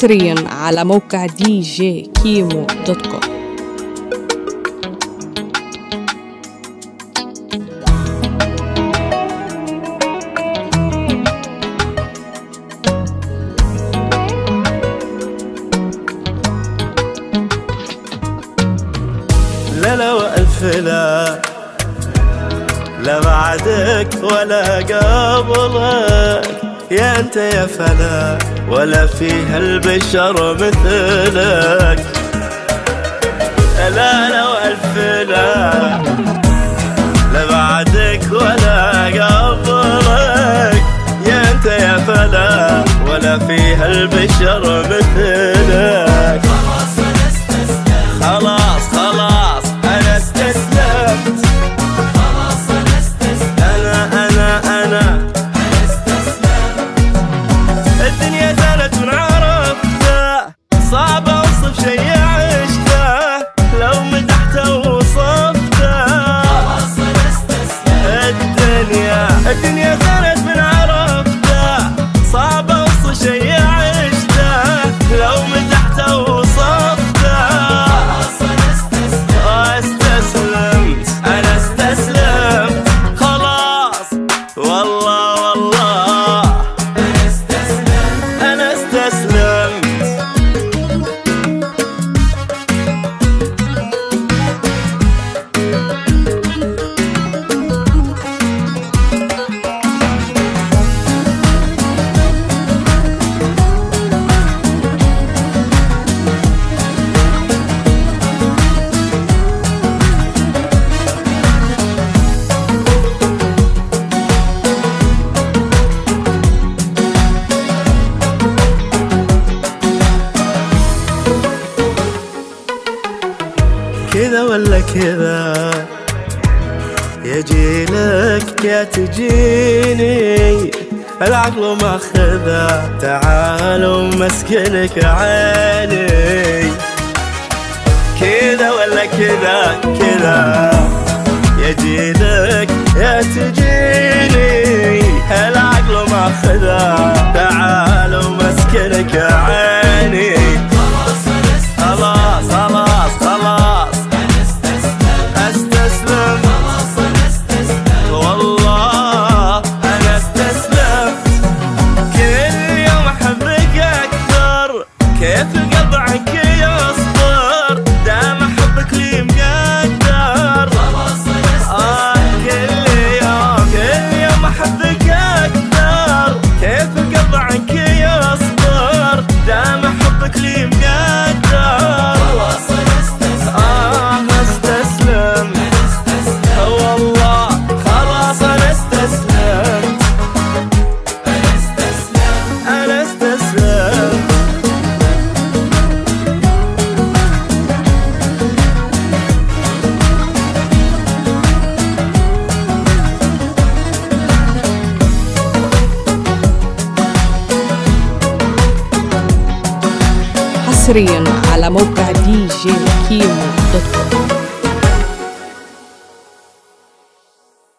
حصريا على موقع djkimo.com. لا وألف لا بعدك ولا قبلك، يا أنت يا فلا ولا فيها البشر مثلك. لا وألف لا بعدك ولا قبلك، يا أنت يا فلا ولا فيها البشر مثلك. خلاص أنا استسلمت، أنا الدنيا زالت من عرفته، صعب أوصف شي عشته، لو مدحته ووصفته. الدنيا زالت من عرفته، صعب أوصف شي عشته، لو مدحته ووصفته. أنا استسلمت خلاص، والله أنا استسلمت. كذا ولا كذا، يجيلك يا تجيني، العقل ماخذه، تعال ومسكنك عيني. كذا ولا كذا يجيلك يا تجيني، العقل ماخذه، تعال ومسكنك عيني. خلاص استسلم، والله أنا استسلمت. كل يوم أحبك أكثر، كيف القلب عنك يصبر، دام حبك لي مقدر. كل يوم أحبك أكثر، كيف القلب عنك يصبر، دام حبك لي مقدر. حصريا على موقع djkimo.com.